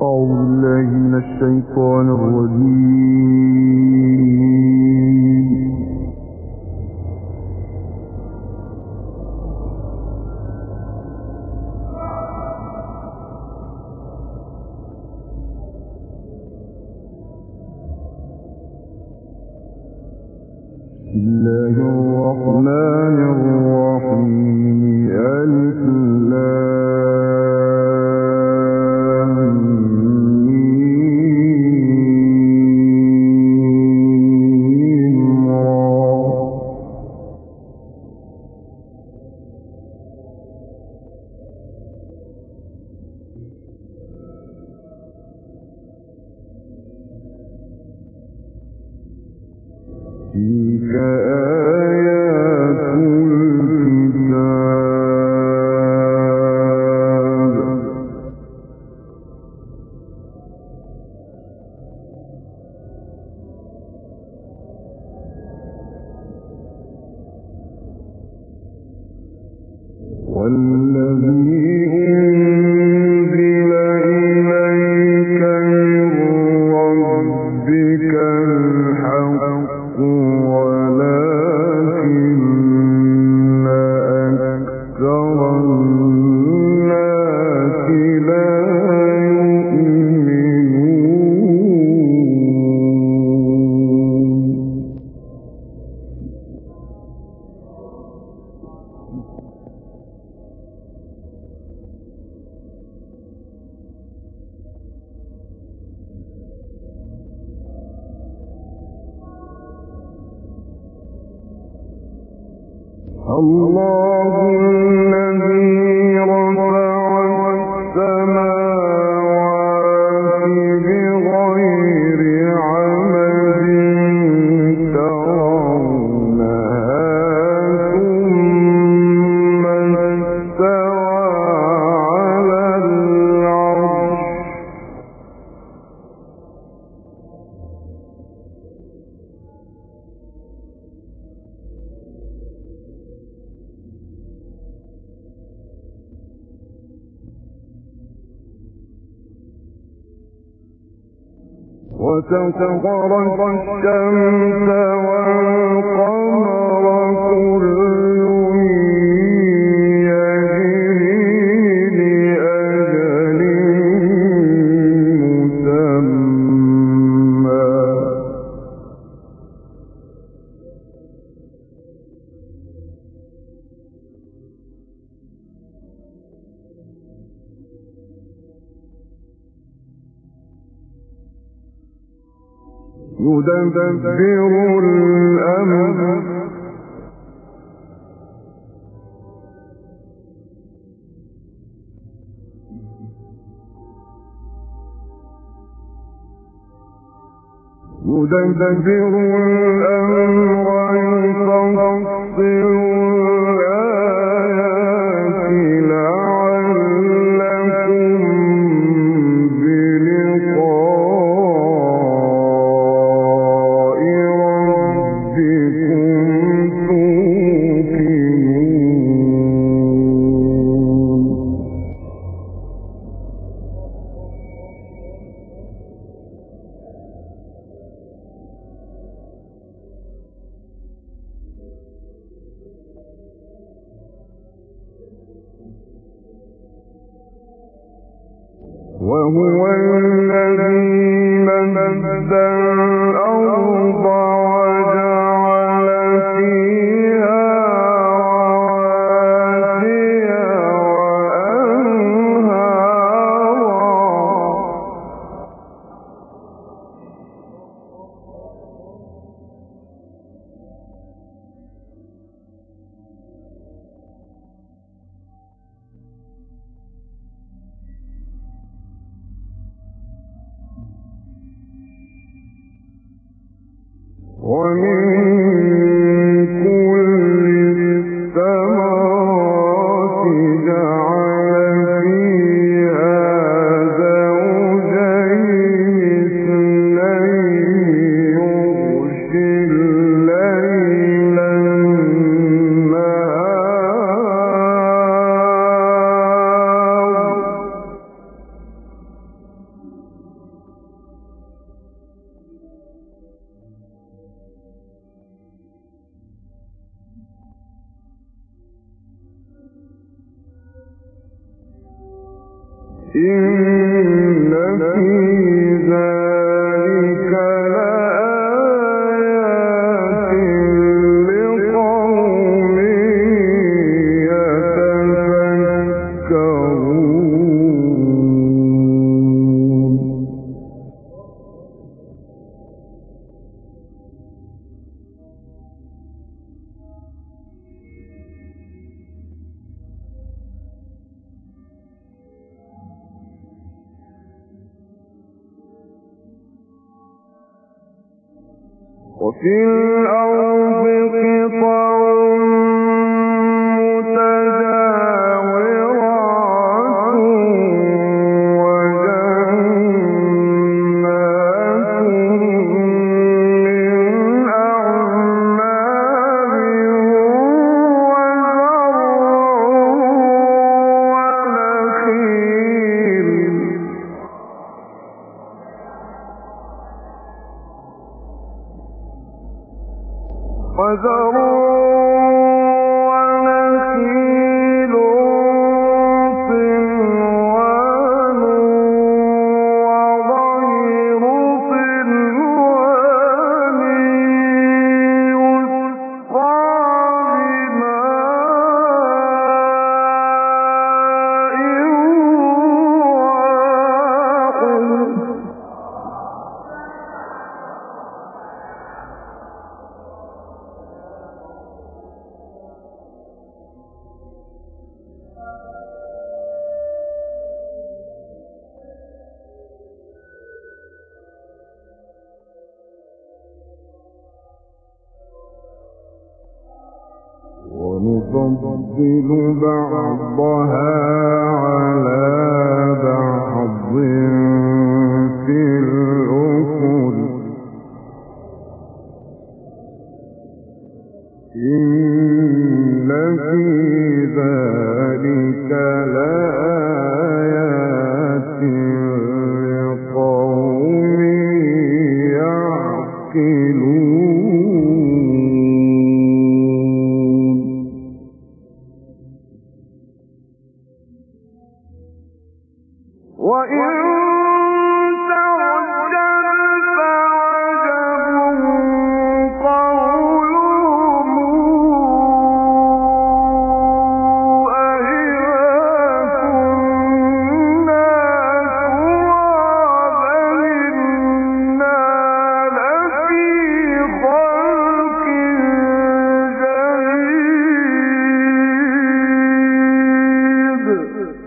أعوذ بالله من الشيطان الرجيم. بسم الله الرحمن الرحيم. ألف لام ميم را. تلك آيات الكتاب. والذي أنزل إليك من ربك الحق ولكن أكثر الناس لا يؤمنون. الله الذي رفع السماوات بغير عمد ترونها ثم استوى على العرش. وسخر الشمس والقمر كل يجري لأجل مسمى. يدبر الأمر يفصل الآيات لعلكم بلقاء ربكم توقنون. وهو الذي مد الأرض وجعل فيها رواسي ومن كل الثمرات جعل فيها زوجين اثنين يغشي الليل النهار إن في ذلك لآيات لقوم يتفكرون. وفي الأرض قطع متجاورات وجنات من أعناب وزرع ونخيل صنوان وغير صنوان يسقى ونفضل بعضها على بعض في الأكل إن في ذلك لآيات لقوم يعقلون. وإن تعجب فعجب قولهم أإذا كنا ترابا إنا لفي خلق جديد.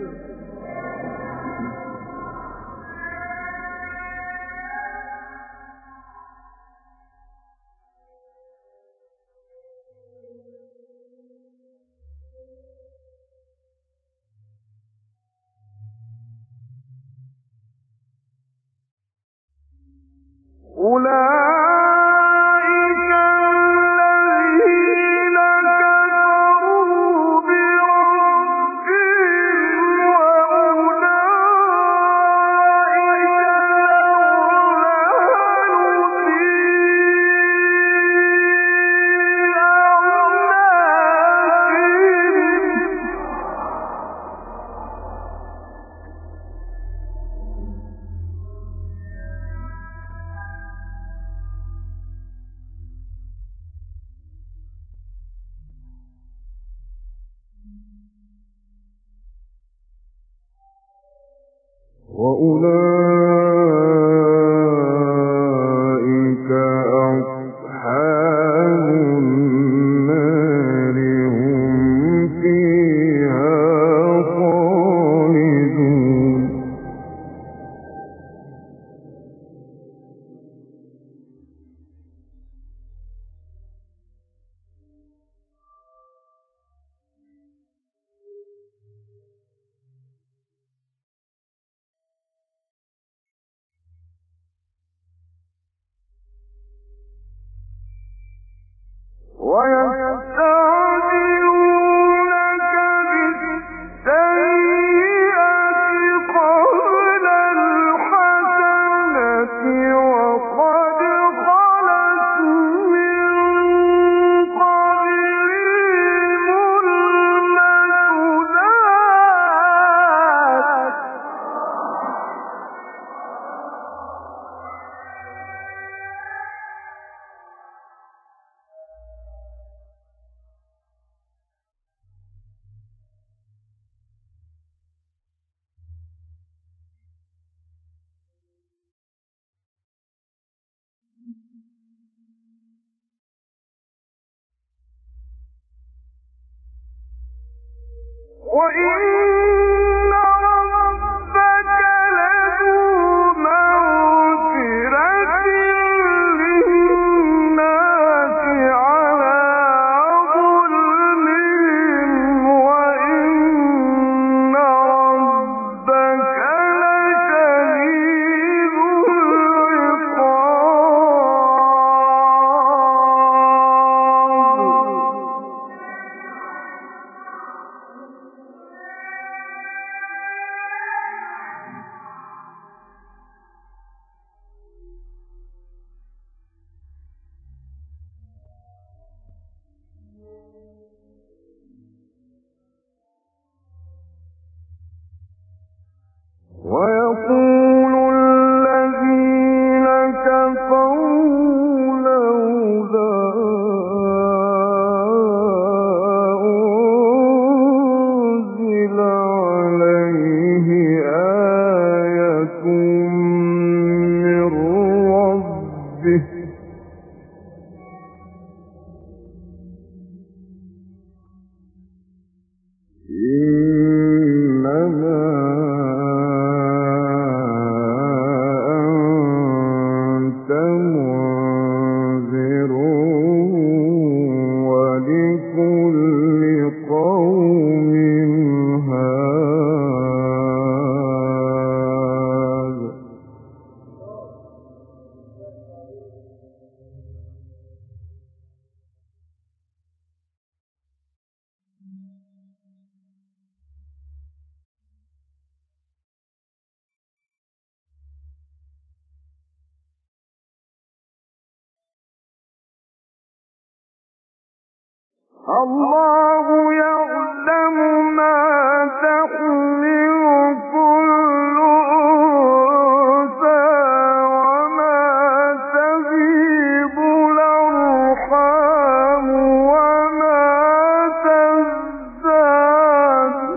أولئك الله يعلم ما تحمل كل أنثى وما تغيض الأرحام وما تزداد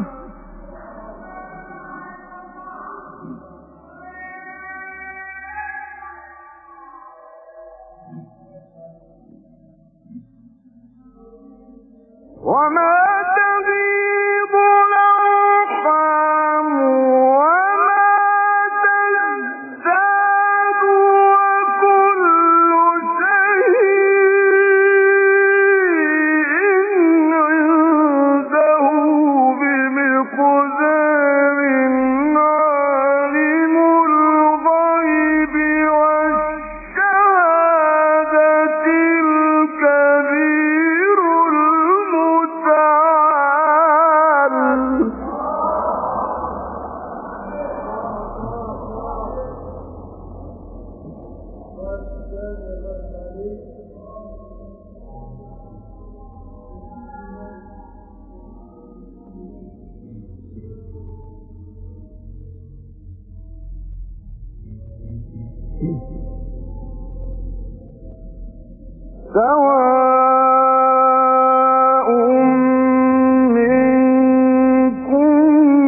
وما تغيض الأرحام وما تزداد وكل شيء عنده بمقدار عالم الغيب والشهادة الكبير المتعال سواء منكم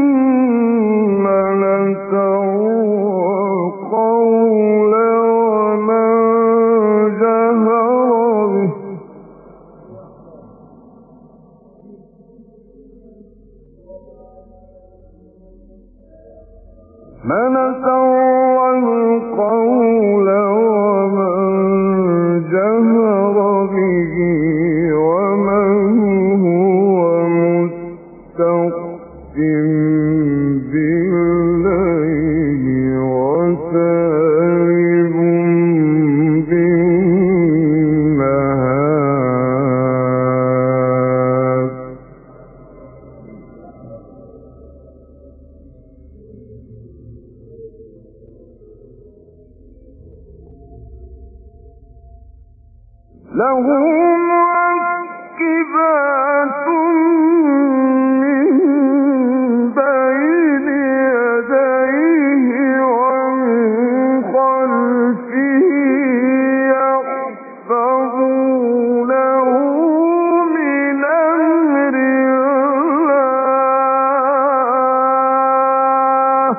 من أسر القول ومن جهر به من أسر القول ومن جهر به ومن هو مستخف بالليل وسارب بالنهار له معقبات من بين يديه ومن خلفه يحفظونه من أمر الله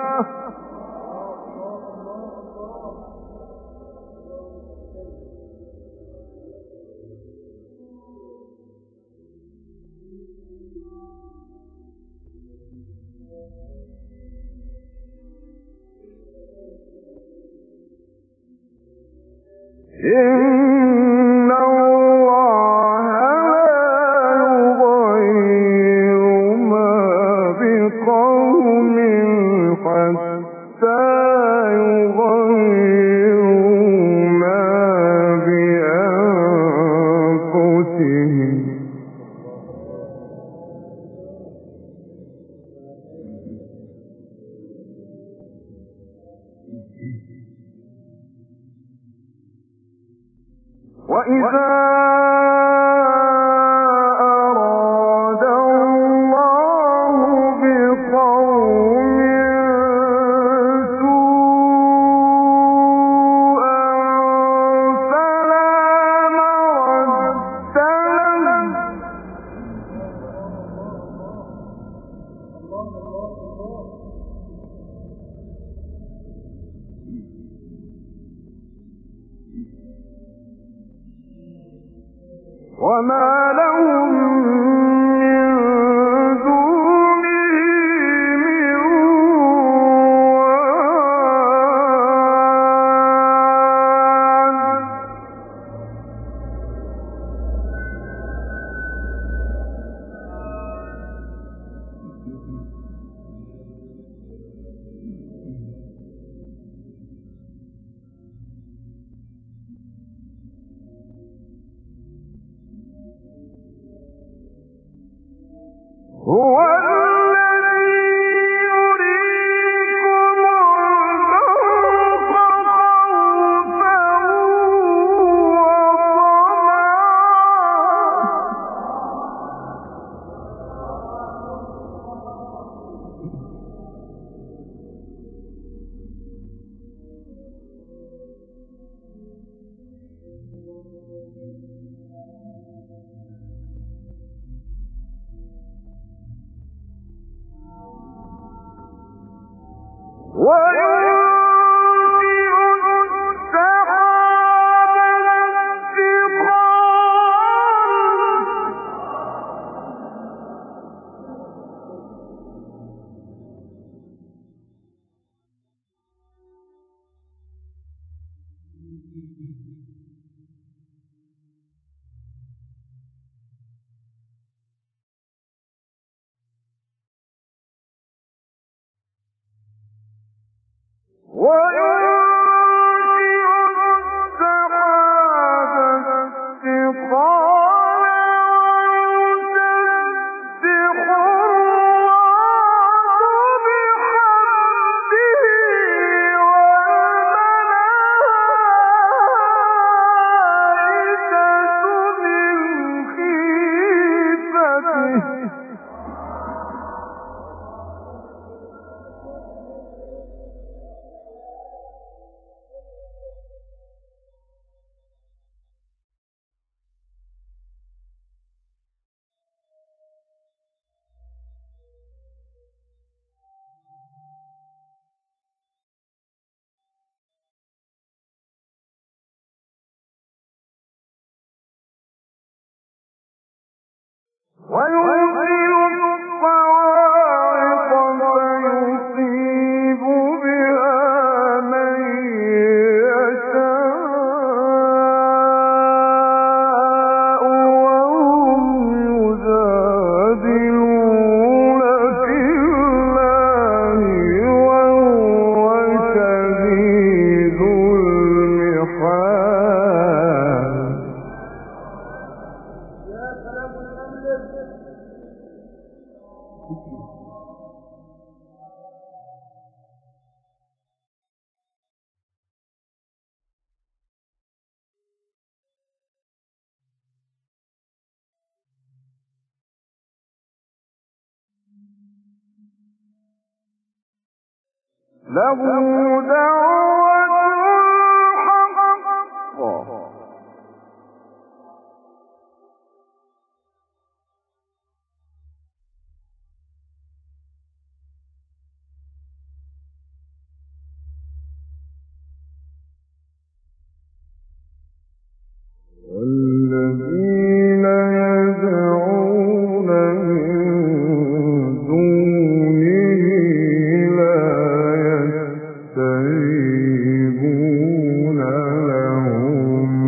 إن الله لا يغير ما بقوم حتى يغيروا ما بأنفسهم. وإذا أراد الله بقوم سوءا فلا مرد له وما لهم من دونه من وال. هو الذي يريكم البرق خوفا وينزل السحاب ويرسل الصواعق فيصيب بها من يشاء وهم يجادلون في الله وهو شديد المحال. له دعوة الحق والذين يدعون من دونه لا يستجيبون لهم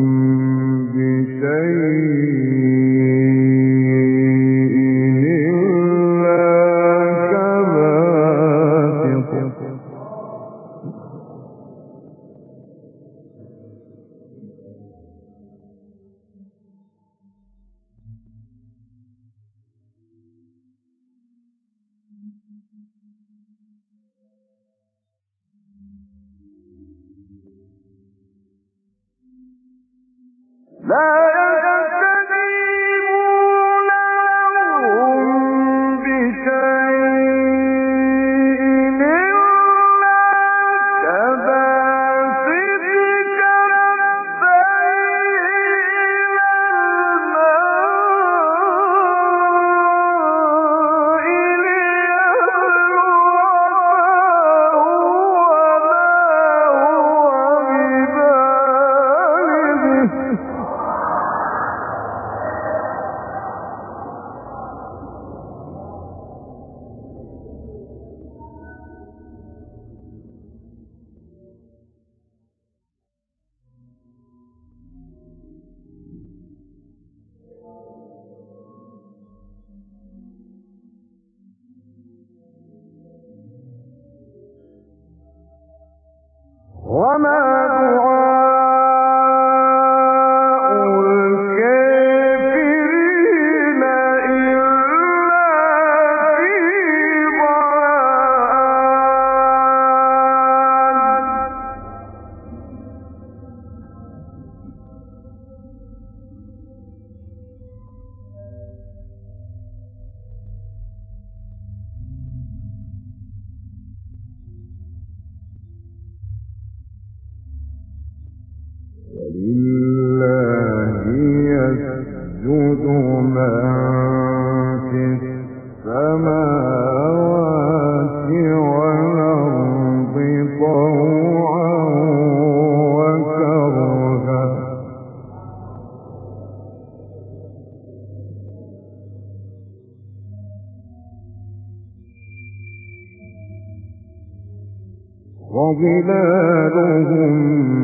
وظلالهم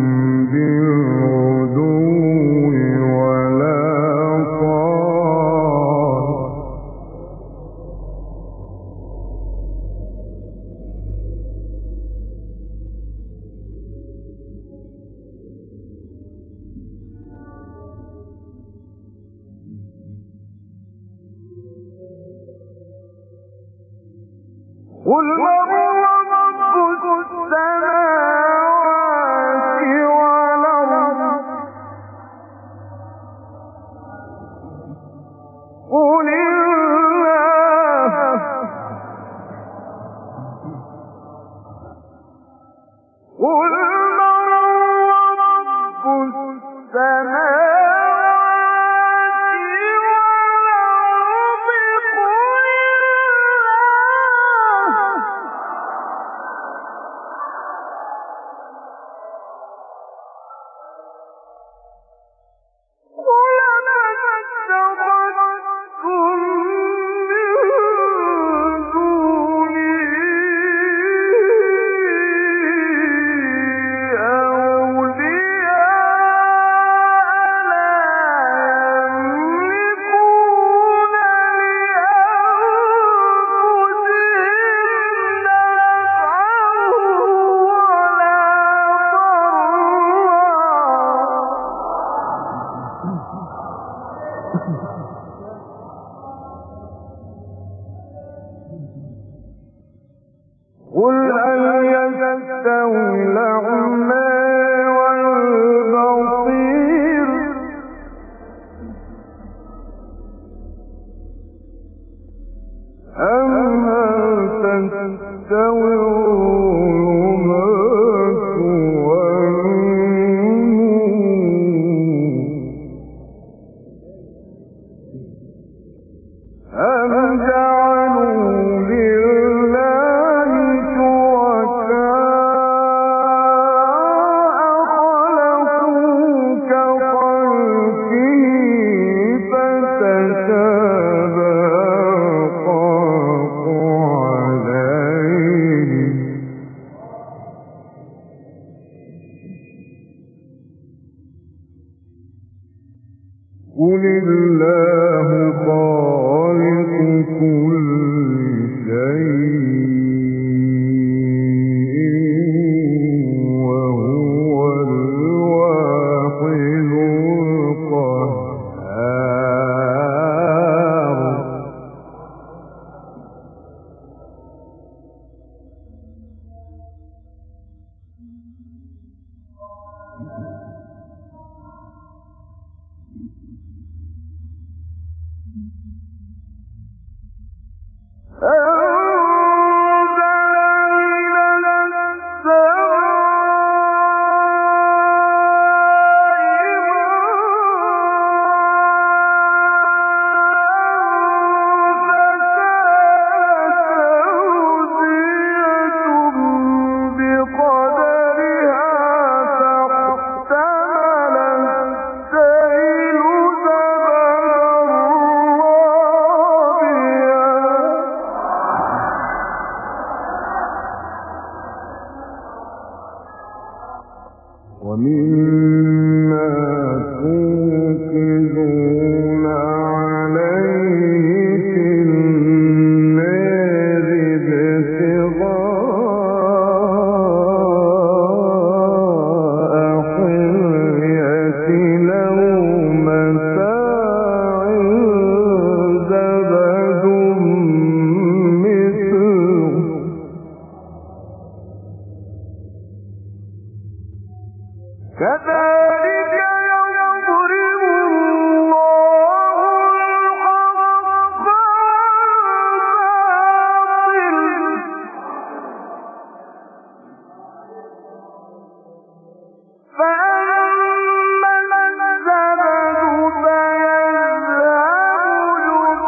بالغدو والآصال قل هل يستوي الأعمى والبصير أم هل تستوي الظلمات والنور أم جعلوا قل الله خالق كل شيء وهو الواحد القهار ومما توقدون عليه في النار ابتغاء حلية أو متاع زبد مثله كذلك يضرب الله الحق والباطل فأما الزبد فيذهب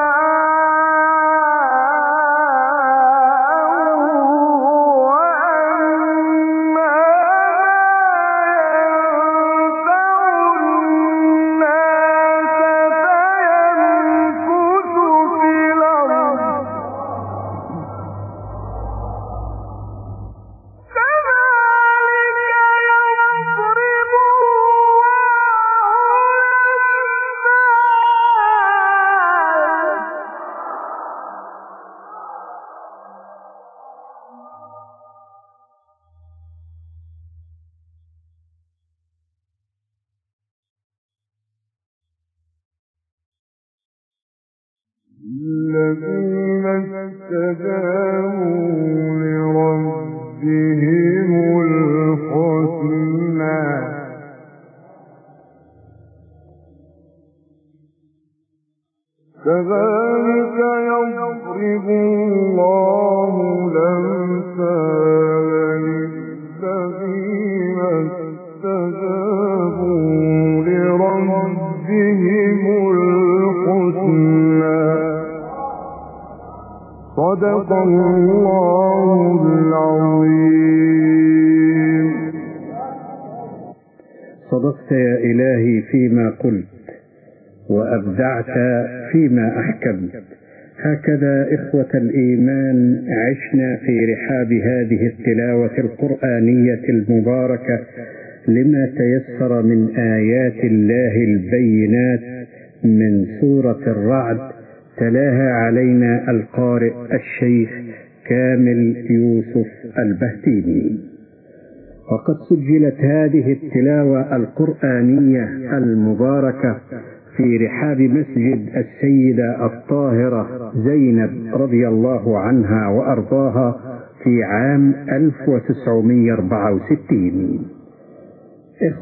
الذين استجابوا لربهم الحسنى كذلك يضرب الله الأمثال للذين استجابوا لربهم الحسنى صدق الله العظيم. صدقت يا إلهي فيما قلت، وأبدعت فيما أحكمت. هكذا إخوة الإيمان عشنا في رحاب هذه التلاوة القرآنية المباركة لما تيسر من آيات الله البينات من سورة الرعد، تلاها علينا القارئ الشيخ كامل يوسف البهتيمي. وقد سجلت هذه التلاوة القرآنية المباركة في رحاب مسجد السيدة الطاهرة زينب رضي الله عنها وأرضاها في عام 1964.